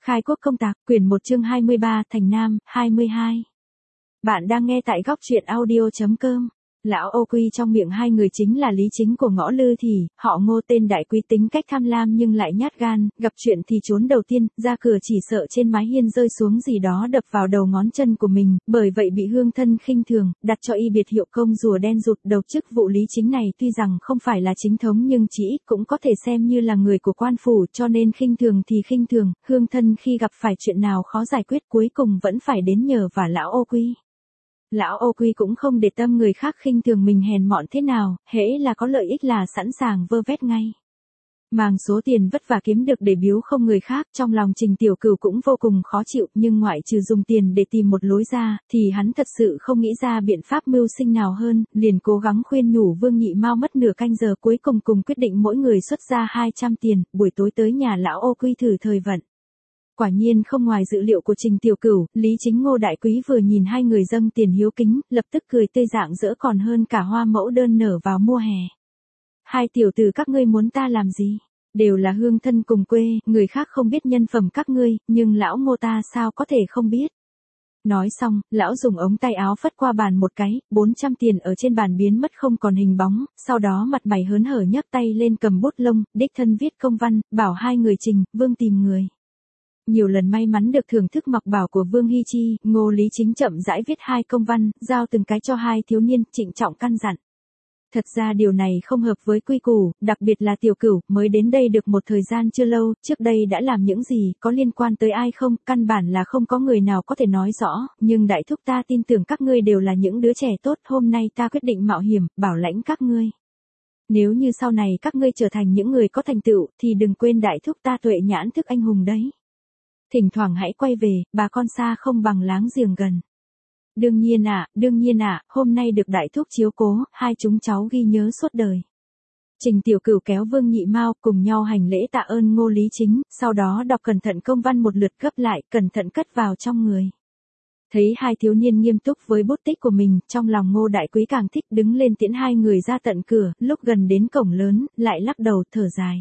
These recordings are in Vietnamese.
Khai quốc công tạc, quyển 1 chương 23, Thành Nam, 22. Bạn đang nghe tại góc truyện audio.com. Lão Ô Quy trong miệng hai người chính là lý chính của Ngõ Lư Thì, họ Ngô tên đại quý tính cách tham lam nhưng lại nhát gan, gặp chuyện thì trốn đầu tiên, ra cửa chỉ sợ trên mái hiên rơi xuống gì đó đập vào đầu ngón chân của mình, bởi vậy bị hương thân khinh thường, đặt cho y biệt hiệu công rùa đen rụt đầu. Chức vụ lý chính này tuy rằng không phải là chính thống nhưng chỉ ít cũng có thể xem như là người của quan phủ, cho nên khinh thường thì khinh thường, hương thân khi gặp phải chuyện nào khó giải quyết cuối cùng vẫn phải đến nhờ vả Lão Ô Quy. Lão Ô Quy cũng không để tâm người khác khinh thường mình hèn mọn thế nào, hễ là có lợi ích là sẵn sàng vơ vét ngay. Mang số tiền vất vả kiếm được để biếu không người khác, trong lòng Trình Tiểu Cửu cũng vô cùng khó chịu, nhưng ngoại trừ dùng tiền để tìm một lối ra, thì hắn thật sự không nghĩ ra biện pháp mưu sinh nào hơn, liền cố gắng khuyên nhủ Vương Nhị Mao mất nửa canh giờ cuối cùng quyết định mỗi người xuất ra 200 tiền, buổi tối tới nhà Lão Ô Quy thử thời vận. Quả nhiên không ngoài dự liệu của Trình Tiểu Cửu, Lý Chính Ngô đại quý vừa nhìn hai người dâng tiền hiếu kính, lập tức cười tươi rạng rỡ còn hơn cả hoa mẫu đơn nở vào mùa hè. Hai tiểu tử các ngươi muốn ta làm gì? Đều là hương thân cùng quê, người khác không biết nhân phẩm các ngươi, nhưng lão Ngô ta sao có thể không biết. Nói xong, lão dùng ống tay áo phất qua bàn một cái, 400 tiền ở trên bàn biến mất không còn hình bóng, sau đó mặt mày hớn hở nhấc tay lên cầm bút lông, đích thân viết công văn, bảo hai người Trình, Vương tìm người. Nhiều lần may mắn được thưởng thức mặc bảo của Vương Hy Chi, Ngô Lý Chính chậm rãi viết hai công văn, giao từng cái cho hai thiếu niên, trịnh trọng căn dặn. Thật ra điều này không hợp với quy củ, đặc biệt là Tiểu Cửu, mới đến đây được một thời gian chưa lâu, trước đây đã làm những gì, có liên quan tới ai không, căn bản là không có người nào có thể nói rõ, nhưng đại thúc ta tin tưởng các ngươi đều là những đứa trẻ tốt, hôm nay ta quyết định mạo hiểm, bảo lãnh các ngươi. Nếu như sau này các ngươi trở thành những người có thành tựu, thì đừng quên đại thúc ta tuệ nhãn thức anh hùng đấy. Thỉnh thoảng hãy quay về, bà con xa không bằng láng giềng gần. Đương nhiên ạ, hôm nay được đại thúc chiếu cố, hai chúng cháu ghi nhớ suốt đời. Trình Tiểu Cửu kéo Vương Nhị Mao cùng nhau hành lễ tạ ơn Ngô Lý Chính, sau đó đọc cẩn thận công văn một lượt gấp lại, cẩn thận cất vào trong người. Thấy hai thiếu niên nghiêm túc với bút tích của mình, trong lòng Ngô đại quý càng thích, đứng lên tiễn hai người ra tận cửa, lúc gần đến cổng lớn, lại lắc đầu thở dài.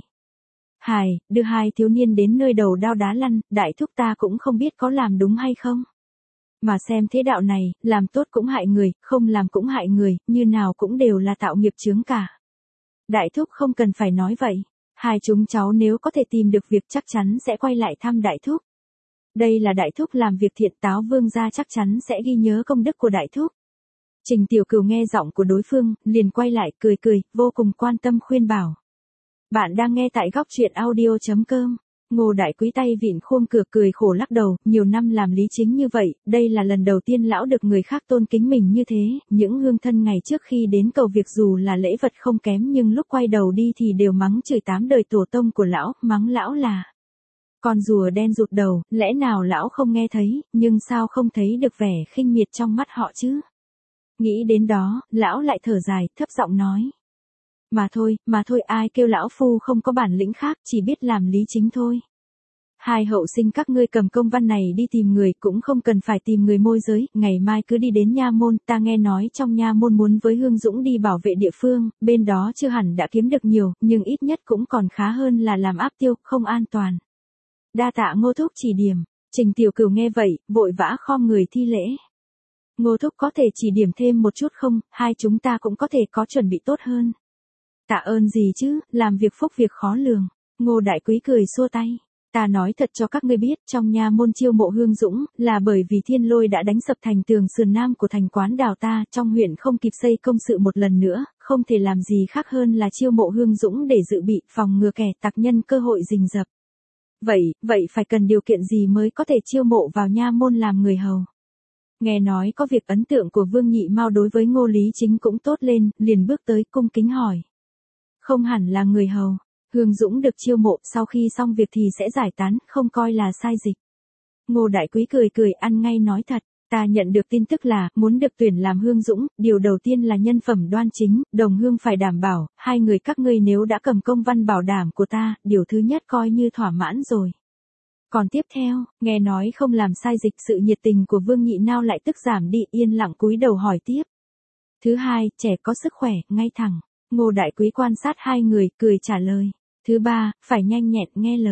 Đưa hai thiếu niên đến nơi đầu đao đá lăn, đại thúc ta cũng không biết có làm đúng hay không. Mà xem thế đạo này, làm tốt cũng hại người, không làm cũng hại người, như nào cũng đều là tạo nghiệp chướng cả. Đại thúc không cần phải nói vậy, hai chúng cháu nếu có thể tìm được việc chắc chắn sẽ quay lại thăm đại thúc. Đây là đại thúc làm việc thiện, Táo Vương gia chắc chắn sẽ ghi nhớ công đức của đại thúc. Trình Tiểu Cửu nghe giọng của đối phương, liền quay lại cười, vô cùng quan tâm khuyên bảo. Bạn đang nghe tại góc truyện audio.com. Ngô đại quý tay vịn khuôn cửa cười khổ lắc đầu, nhiều năm làm lý chính như vậy, đây là lần đầu tiên lão được người khác tôn kính mình như thế, những hương thân ngày trước khi đến cầu việc dù là lễ vật không kém nhưng lúc quay đầu đi thì đều mắng chửi 8 đời tổ tông của lão, mắng lão là con rùa đen rụt đầu, lẽ nào lão không nghe thấy, nhưng sao không thấy được vẻ khinh miệt trong mắt họ chứ? Nghĩ đến đó, lão lại thở dài, thấp giọng nói. Mà thôi ai kêu lão phu không có bản lĩnh khác, chỉ biết làm lý chính thôi. Hai hậu sinh các ngươi cầm công văn này đi tìm người, cũng không cần phải tìm người môi giới, ngày mai cứ đi đến nha môn, ta nghe nói trong nha môn muốn với Hương Dũng đi bảo vệ địa phương, bên đó chưa hẳn đã kiếm được nhiều, nhưng ít nhất cũng còn khá hơn là làm áp tiêu, không an toàn. Đa tạ Ngô thúc chỉ điểm. Trình Tiểu Cửu nghe vậy, vội vã khom người thi lễ. Ngô thúc có thể chỉ điểm thêm một chút không, hai chúng ta cũng có thể có chuẩn bị tốt hơn. Tạ ơn gì chứ, làm việc phúc việc khó lường. Ngô đại quý cười xua tay. Ta nói thật cho các ngươi biết, trong nha môn chiêu mộ Hương Dũng, là bởi vì Thiên Lôi đã đánh sập thành tường sườn nam của thành Quán Đào ta, trong huyện không kịp xây công sự một lần nữa, không thể làm gì khác hơn là chiêu mộ Hương Dũng để dự bị, phòng ngừa kẻ tặc nhân cơ hội rình rập. Vậy phải cần điều kiện gì mới có thể chiêu mộ vào nha môn làm người hầu? Nghe nói có việc ấn tượng của Vương Nhị Mao đối với Ngô Lý Chính cũng tốt lên, liền bước tới cung kính hỏi. Không hẳn là người hầu, Hương Dũng được chiêu mộ, sau khi xong việc thì sẽ giải tán, không coi là sai dịch. Ngô đại quý cười ăn ngay nói thật, ta nhận được tin tức là, muốn được tuyển làm Hương Dũng, điều đầu tiên là nhân phẩm đoan chính, đồng hương phải đảm bảo, hai người các ngươi nếu đã cầm công văn bảo đảm của ta, điều thứ nhất coi như thỏa mãn rồi. Còn tiếp theo, nghe nói không làm sai dịch, sự nhiệt tình của Vương Nhị Mao lại tức giảm đi, yên lặng cúi đầu hỏi tiếp. Thứ hai, trẻ có sức khỏe, ngay thẳng. Ngô đại quý quan sát hai người, cười trả lời. Thứ ba, phải nhanh nhẹn nghe lời.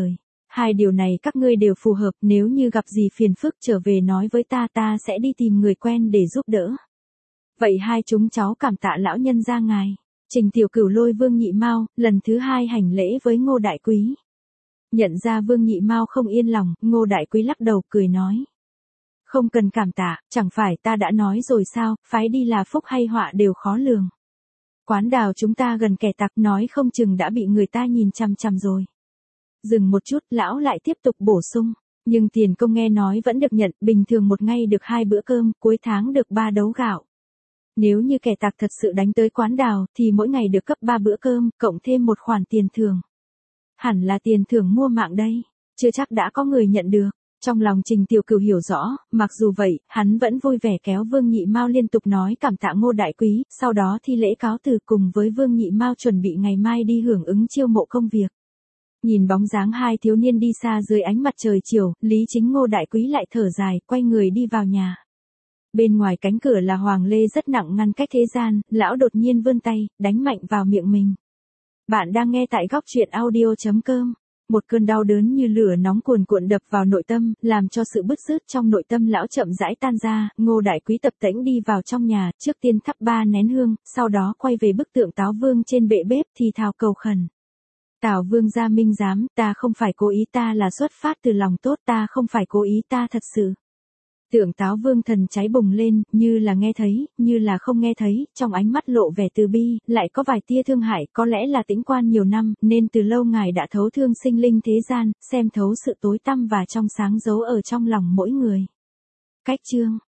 Hai điều này các ngươi đều phù hợp, nếu như gặp gì phiền phức trở về nói với ta, ta sẽ đi tìm người quen để giúp đỡ. Vậy hai chúng cháu cảm tạ lão nhân gia ngài. Trình Tiểu Cửu lôi Vương Nhị Mao, lần thứ hai hành lễ với Ngô Đại Quý. Nhận ra Vương Nhị Mao không yên lòng, Ngô Đại Quý lắc đầu cười nói. Không cần cảm tạ, chẳng phải ta đã nói rồi sao, phái đi là phúc hay họa đều khó lường. Quán đào chúng ta gần kẻ tặc, nói không chừng đã bị người ta nhìn chằm chằm rồi. Dừng một chút, lão lại tiếp tục bổ sung. Nhưng tiền công nghe nói vẫn được nhận, bình thường một ngày được 2 bữa cơm, cuối tháng được 3 đấu gạo. Nếu như kẻ tặc thật sự đánh tới quán đào, thì mỗi ngày được cấp 3 bữa cơm, cộng thêm một khoản tiền thưởng. Hẳn là tiền thưởng mua mạng đây, chưa chắc đã có người nhận được. Trong lòng Trình Tiểu Cửu hiểu rõ, mặc dù vậy, hắn vẫn vui vẻ kéo Vương Nhị Mao liên tục nói cảm tạ Ngô Đại Quý, sau đó thi lễ cáo từ cùng với Vương Nhị Mao chuẩn bị ngày mai đi hưởng ứng chiêu mộ công việc. Nhìn bóng dáng hai thiếu niên đi xa dưới ánh mặt trời chiều, Lý Chính Ngô Đại Quý lại thở dài, quay người đi vào nhà. Bên ngoài cánh cửa là hoàng lê rất nặng ngăn cách thế gian, lão đột nhiên vươn tay, đánh mạnh vào miệng mình. Bạn đang nghe tại góc truyện audio.com. Một cơn đau đớn như lửa nóng cuồn cuộn đập vào nội tâm, làm cho sự bứt rứt trong nội tâm lão chậm rãi tan ra. Ngô Đại Quý tập tễnh đi vào trong nhà, trước tiên thắp 3 nén hương, sau đó quay về bức tượng Táo Vương trên bệ bếp thì thào cầu khẩn. Tào Vương gia minh giám, ta không phải cố ý, ta là xuất phát từ lòng tốt, ta không phải cố ý, ta thật sự. Tượng Táo Vương thần cháy bùng lên, như là nghe thấy, như là không nghe thấy, trong ánh mắt lộ vẻ từ bi, lại có vài tia thương hại, có lẽ là tĩnh quan nhiều năm, nên từ lâu ngài đã thấu thương sinh linh thế gian, xem thấu sự tối tăm và trong sáng giấu ở trong lòng mỗi người. Cách chương